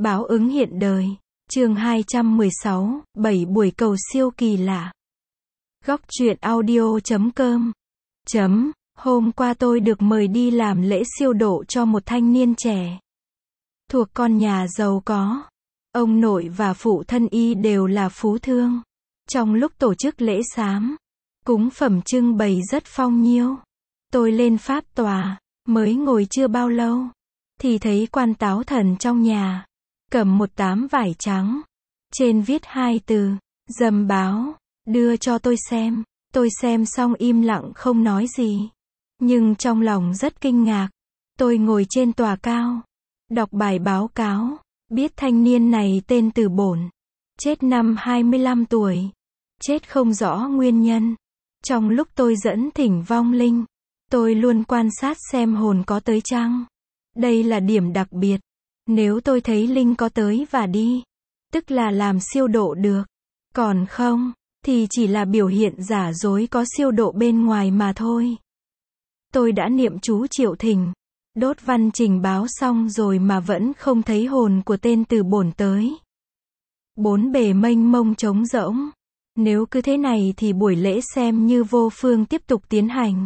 Báo ứng hiện đời. Chương 216, 7 buổi cầu siêu kỳ lạ. Góc truyện audio.com. Hôm qua tôi được mời đi làm lễ siêu độ cho một thanh niên trẻ thuộc con nhà giàu có. Ông nội và phụ thân y đều là phú thương. Trong lúc tổ chức lễ sám, cúng phẩm trưng bày rất phong nhiêu. Tôi lên pháp tòa, mới ngồi chưa bao lâu, thì thấy quan táo thần trong nhà cầm một tấm vải trắng, trên viết 2 từ, dầm báo, đưa cho tôi xem. Tôi xem xong im lặng không nói gì. Nhưng trong lòng rất kinh ngạc. Tôi ngồi trên tòa cao, đọc bài báo cáo, biết thanh niên này tên Từ Bổn, chết năm 25 tuổi, chết không rõ nguyên nhân. Trong lúc tôi dẫn thỉnh vong linh, tôi luôn quan sát xem hồn có tới chăng. Đây là điểm đặc biệt. Nếu tôi thấy linh có tới và đi, tức là làm siêu độ được. Còn không, thì chỉ là biểu hiện giả dối có siêu độ bên ngoài mà thôi. Tôi đã niệm chú triệu thỉnh, đốt văn trình báo xong rồi mà vẫn không thấy hồn của tên Từ Bổn tới. Bốn bề mênh mông trống rỗng. Nếu cứ thế này thì buổi lễ xem như vô phương tiếp tục tiến hành.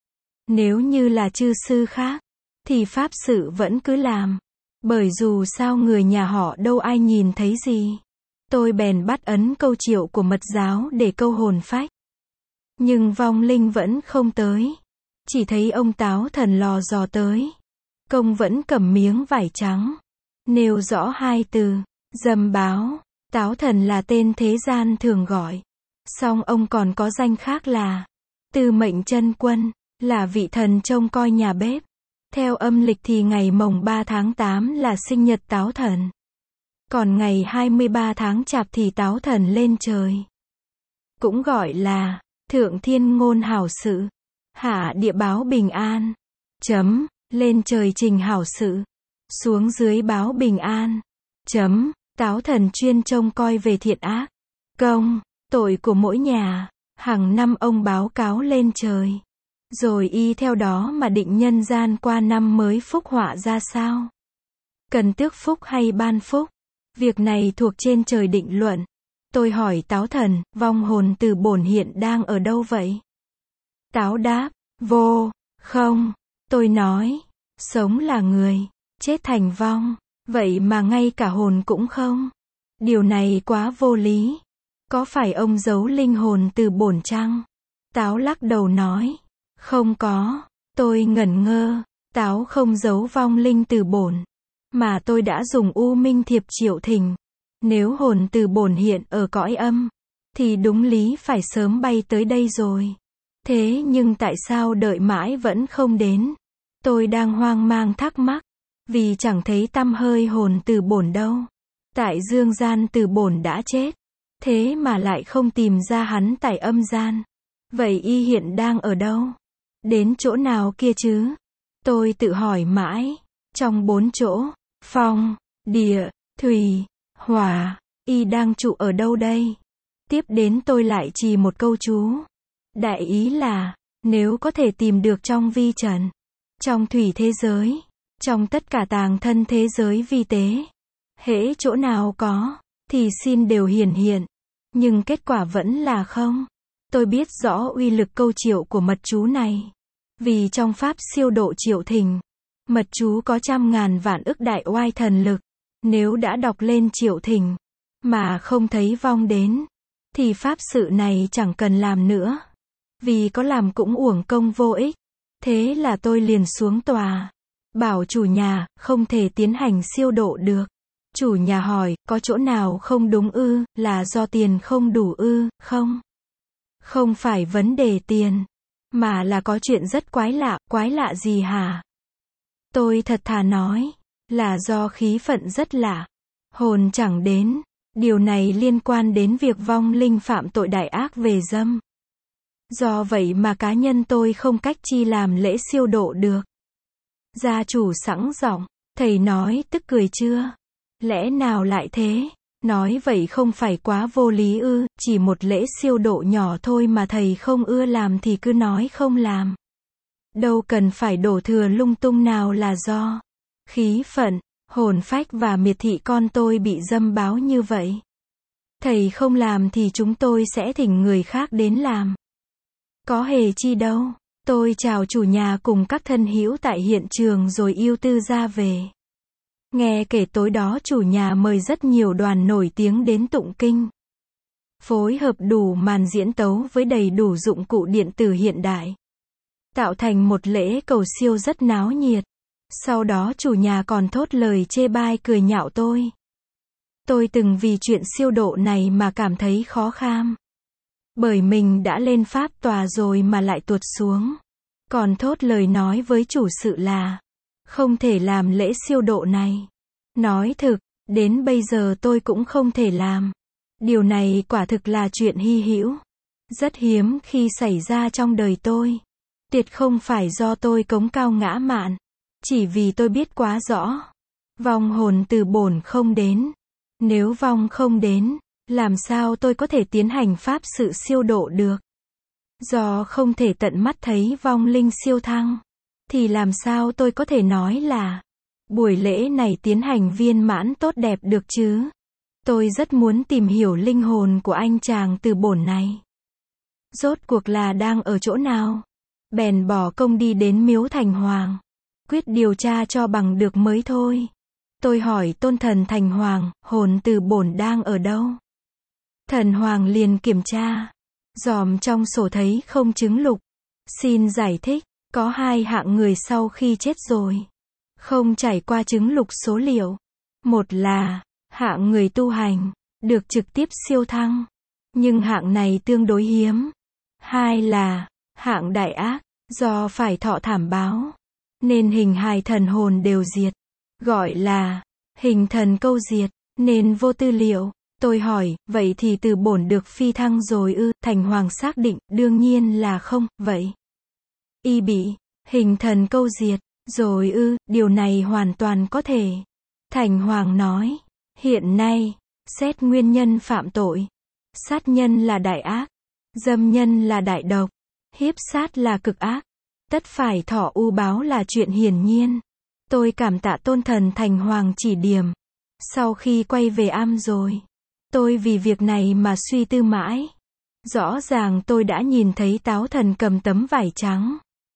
Nếu như là chư sư khác, thì pháp sự vẫn cứ làm. Bởi dù sao người nhà họ đâu ai nhìn thấy gì. Tôi bèn bắt ấn câu triệu của mật giáo để câu hồn phách. Nhưng vong linh vẫn không tới. Chỉ thấy ông táo thần lò dò tới. Công vẫn cầm miếng vải trắng, nêu rõ 2 từ, dầm báo. Táo thần là tên thế gian thường gọi. Song ông còn có danh khác là Tư Mệnh Chân Quân, là vị thần trông coi nhà bếp. Theo âm lịch thì ngày mồng 3 tháng 8 là sinh nhật táo thần. Còn ngày 23 tháng Chạp thì táo thần lên trời. Cũng gọi là Thượng Thiên Ngôn Hảo Sự, hạ địa báo bình an. Lên trời trình hảo sự, xuống dưới báo bình an. Táo thần chuyên trông coi về thiện ác, công, tội của mỗi nhà. Hàng năm ông báo cáo lên trời. Rồi y theo đó mà định nhân gian qua năm mới phúc họa ra sao. Cần tước phúc hay ban phúc, việc này thuộc trên trời định luận. Tôi hỏi táo thần, vong hồn Từ Bổn hiện đang ở đâu vậy? Táo đáp, vô, không. Tôi nói, sống là người, chết thành vong, vậy mà ngay cả hồn cũng không. Điều này quá vô lý. Có phải ông giấu linh hồn Từ Bổn chăng? Táo lắc đầu nói, không có. Tôi ngẩn ngơ. Táo không giấu vong linh Từ Bổn, mà tôi đã dùng U Minh Thiệp triệu thỉnh. Nếu hồn Từ Bổn hiện ở cõi âm, thì đúng lý phải sớm bay tới đây rồi. Thế nhưng tại sao đợi mãi vẫn không đến? Tôi đang hoang mang thắc mắc, vì chẳng thấy tăm hơi hồn Từ Bổn đâu. Tại dương gian Từ Bổn đã chết, thế mà lại không tìm ra hắn tại âm gian. Vậy y hiện đang ở đâu? Đến chỗ nào kia chứ? Tôi tự hỏi mãi. Trong 4 chỗ, phong, địa, thủy, hỏa, y đang trụ ở đâu đây? Tiếp đến tôi lại trì một câu chú. Đại ý là, nếu có thể tìm được trong vi trần, trong thủy thế giới, trong tất cả tàng thân thế giới vi tế, hễ chỗ nào có, thì xin đều hiển hiện. Nhưng kết quả vẫn là không. Tôi biết rõ uy lực câu triệu của mật chú này. Vì trong pháp siêu độ triệu thỉnh, mật chú có 100.000 vạn ức đại oai thần lực. Nếu đã đọc lên triệu thỉnh, mà không thấy vong đến, thì pháp sự này chẳng cần làm nữa. Vì có làm cũng uổng công vô ích. Thế là tôi liền xuống tòa, bảo chủ nhà, không thể tiến hành siêu độ được. Chủ nhà hỏi, có chỗ nào không đúng ư, là do tiền không đủ ư, không? Không phải vấn đề tiền, mà là có chuyện rất quái lạ gì hả? Tôi thật thà nói, là do khí phận rất lạ, hồn chẳng đến. Điều này liên quan đến việc vong linh phạm tội đại ác về dâm. Do vậy mà cá nhân tôi không cách chi làm lễ siêu độ được. Gia chủ sẵn giọng, thầy nói tức cười chưa? Lẽ nào lại thế? Nói vậy không phải quá vô lý ư? Chỉ một lễ siêu độ nhỏ thôi mà thầy không ưa làm thì cứ nói không làm. Đâu cần phải đổ thừa lung tung nào là do khí phận, hồn phách và miệt thị con tôi bị dâm báo như vậy. Thầy không làm thì chúng tôi sẽ thỉnh người khác đến làm. Có hề chi đâu. Tôi chào chủ nhà cùng các thân hữu tại hiện trường rồi ưu tư ra về. Nghe kể tối đó chủ nhà mời rất nhiều đoàn nổi tiếng đến tụng kinh. Phối hợp đủ màn diễn tấu với đầy đủ dụng cụ điện tử hiện đại. Tạo thành một lễ cầu siêu rất náo nhiệt. Sau đó chủ nhà còn thốt lời chê bai cười nhạo tôi. Tôi từng vì chuyện siêu độ này mà cảm thấy khó kham. Bởi mình đã lên pháp tòa rồi mà lại tuột xuống. Còn thốt lời nói với chủ sự là không thể làm lễ siêu độ này. Nói thực, đến bây giờ tôi cũng không thể làm. Điều này quả thực là chuyện hy hữu. Rất hiếm khi xảy ra trong đời tôi. Tuyệt không phải do tôi cống cao ngã mạn. Chỉ vì tôi biết quá rõ. Vong hồn từ bổn không đến. Nếu vong không đến, làm sao tôi có thể tiến hành pháp sự siêu độ được? Do không thể tận mắt thấy vong linh siêu thăng, thì làm sao tôi có thể nói là buổi lễ này tiến hành viên mãn tốt đẹp được chứ? Tôi rất muốn tìm hiểu linh hồn của anh chàng từ bổn này. Rốt cuộc là đang ở chỗ nào? Bèn bỏ công đi đến miếu Thành Hoàng. Quyết điều tra cho bằng được mới thôi. Tôi hỏi tôn thần Thành Hoàng, hồn từ bổn đang ở đâu? Thần Hoàng liền kiểm tra. Dòm trong sổ thấy không chứng lục. Xin giải thích, có hai hạng người sau khi chết rồi. Không trải qua chứng lục số liệu. Một là hạng người tu hành, được trực tiếp siêu thăng. Nhưng hạng này tương đối hiếm. Hai là hạng đại ác, do phải thọ thảm báo. Nên hình hài thần hồn đều diệt. Gọi là hình thần câu diệt, nên vô tư liệu. Tôi hỏi, vậy thì từ bổn được phi thăng rồi ư? Thành Hoàng xác định, đương nhiên là không, vậy. Y bị hình thần câu diệt, rồi ư? Điều này hoàn toàn có thể. Thành Hoàng nói, hiện nay, xét nguyên nhân phạm tội. Sát nhân là đại ác, dâm nhân là đại độc, hiếp sát là cực ác. Tất phải thọ u báo là chuyện hiển nhiên. Tôi cảm tạ tôn thần Thành Hoàng chỉ điểm. Sau khi quay về am rồi, tôi vì việc này mà suy tư mãi. Rõ ràng tôi đã nhìn thấy táo thần cầm tấm vải trắng.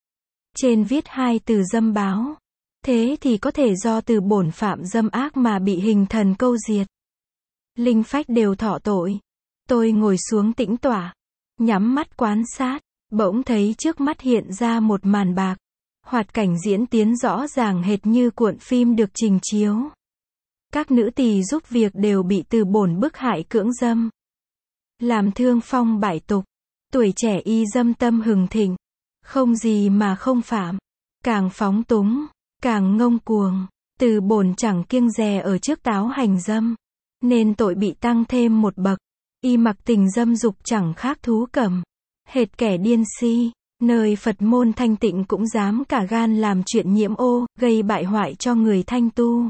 Trên viết hai từ dâm báo. Thế thì có thể do từ bổn phạm dâm ác mà bị hình thần câu diệt. Linh phách đều thọ tội. Tôi ngồi xuống tĩnh tọa, nhắm mắt quan sát, bỗng thấy trước mắt hiện ra một màn bạc. Hoạt cảnh diễn tiến rõ ràng hệt như cuộn phim được trình chiếu. Các nữ tỳ giúp việc đều bị từ bổn bức hại cưỡng dâm. Làm thương phong bại tục. Tuổi trẻ y dâm tâm hừng thịnh. Không gì mà không phạm. Càng phóng túng, càng ngông cuồng. Từ bổn chẳng kiêng dè ở trước táo hành dâm. Nên tội bị tăng thêm một bậc. Y mặc tình dâm dục chẳng khác thú cầm. Hệt kẻ điên si. Nơi Phật môn thanh tịnh cũng dám cả gan làm chuyện nhiễm ô, gây bại hoại cho người thanh tu.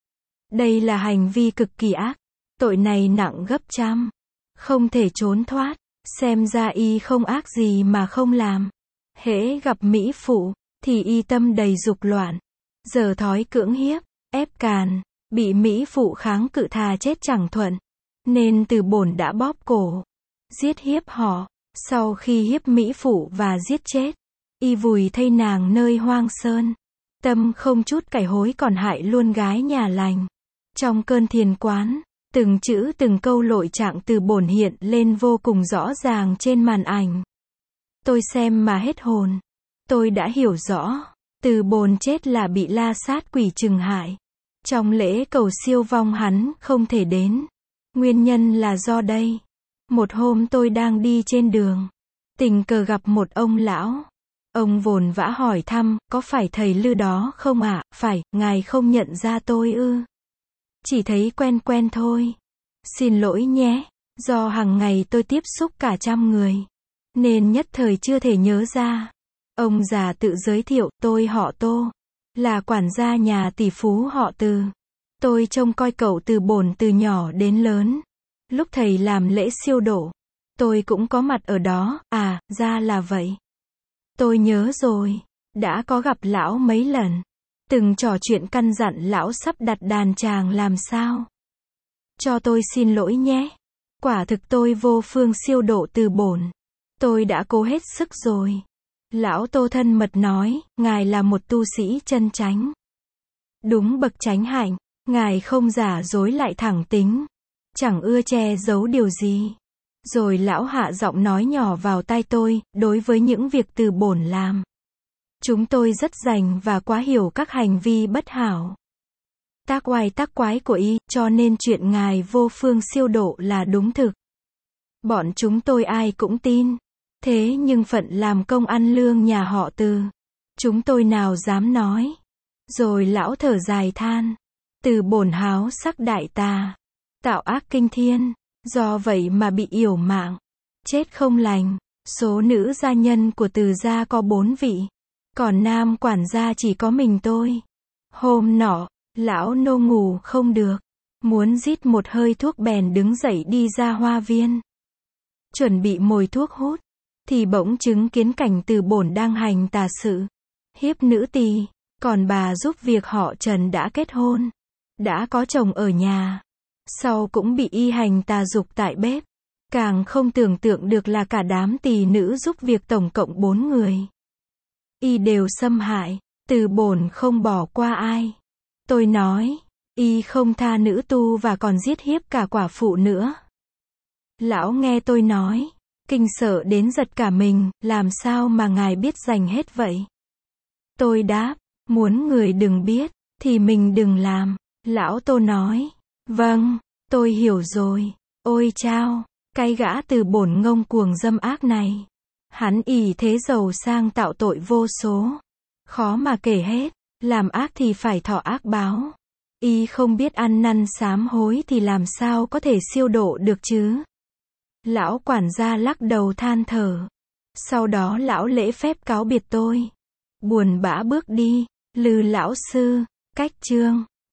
Đây là hành vi cực kỳ ác. Tội này nặng gấp trăm. Không thể trốn thoát. Xem ra y không ác gì mà không làm. Hễ gặp mỹ phụ, thì y tâm đầy dục loạn. Giờ thói cưỡng hiếp, ép càn. Bị mỹ phụ kháng cự thà chết chẳng thuận. Nên từ bổn đã bóp cổ. Giết hiếp họ. Sau khi hiếp mỹ phụ và giết chết, y vùi thây nàng nơi hoang sơn. Tâm không chút cải hối còn hại luôn gái nhà lành. Trong cơn thiền quán, từng chữ từng câu lội trạng từ bổn hiện lên vô cùng rõ ràng trên màn ảnh. Tôi xem mà hết hồn. Tôi đã hiểu rõ, từ bổn chết là bị la sát quỷ trừng hại. Trong lễ cầu siêu vong hắn không thể đến. Nguyên nhân là do đây. Một hôm tôi đang đi trên đường, tình cờ gặp một ông lão. Ông vồn vã hỏi thăm, có phải thầy Lư đó không ạ? Phải, ngài không nhận ra tôi ư? Chỉ thấy quen quen thôi. Xin lỗi nhé, do hàng ngày tôi tiếp xúc cả trăm người, nên nhất thời chưa thể nhớ ra. Ông già tự giới thiệu, tôi họ Tô, là quản gia nhà tỷ phú họ Từ. Tôi trông coi cậu từ bổn từ nhỏ đến lớn. Lúc thầy làm lễ siêu độ, tôi cũng có mặt ở đó. À, ra là vậy. Tôi nhớ rồi, đã có gặp lão mấy lần. từng trò chuyện căn dặn lão sắp đặt đàn tràng làm sao. Cho tôi xin lỗi nhé. Quả thực tôi vô phương siêu độ từ bổn. Tôi đã cố hết sức rồi. Lão Tô thân mật nói, ngài là một tu sĩ chân chánh. Đúng bậc chánh hạnh, ngài không giả dối lại thẳng tính. Chẳng ưa che giấu điều gì. Rồi lão hạ giọng nói nhỏ vào tai tôi, đối với những việc từ bổn làm. Chúng tôi rất rành và quá hiểu các hành vi bất hảo. Tác oai tác quái của y, cho nên chuyện ngài vô phương siêu độ là đúng thực. Bọn chúng tôi ai cũng tin. Thế nhưng phận làm công ăn lương nhà họ Từ. Chúng tôi nào dám nói. Rồi lão thở dài than. Từ bổn háo sắc đại tà. Tạo ác kinh thiên. Do vậy mà bị yểu mạng. Chết không lành. Số nữ gia nhân của Từ gia có 4 vị. Còn nam quản gia chỉ có mình tôi. Hôm nọ, lão nô ngủ không được. Muốn rít một hơi thuốc bèn đứng dậy đi ra hoa viên. Chuẩn bị mồi thuốc hút. Thì bỗng chứng kiến cảnh Từ bổn đang hành tà sự. Hiếp nữ tỳ. Còn bà giúp việc họ Trần đã kết hôn. Đã có chồng ở nhà. Sau cũng bị y hành tà dục tại bếp. Càng không tưởng tượng được là cả đám tỳ nữ giúp việc tổng cộng 4 người. Y đều xâm hại. Từ bổn không bỏ qua ai. Tôi nói. Y không tha nữ tu và còn giết hiếp cả quả phụ nữa. Lão nghe tôi nói. Kinh sợ đến giật cả mình, làm sao mà ngài biết dành hết vậy? Tôi đáp, muốn người đừng biết, thì mình đừng làm. Lão Tô nói, vâng, tôi hiểu rồi. Ôi chao, cái gã Từ bổn ngông cuồng dâm ác này. Hắn ỷ thế giàu sang tạo tội vô số. Khó mà kể hết, làm ác thì phải thọ ác báo. Y không biết ăn năn sám hối thì làm sao có thể siêu độ được chứ? Lão quản gia lắc đầu than thở. Sau đó lão lễ phép cáo biệt tôi. Buồn bã bước đi. Lư lão sư, cách chương.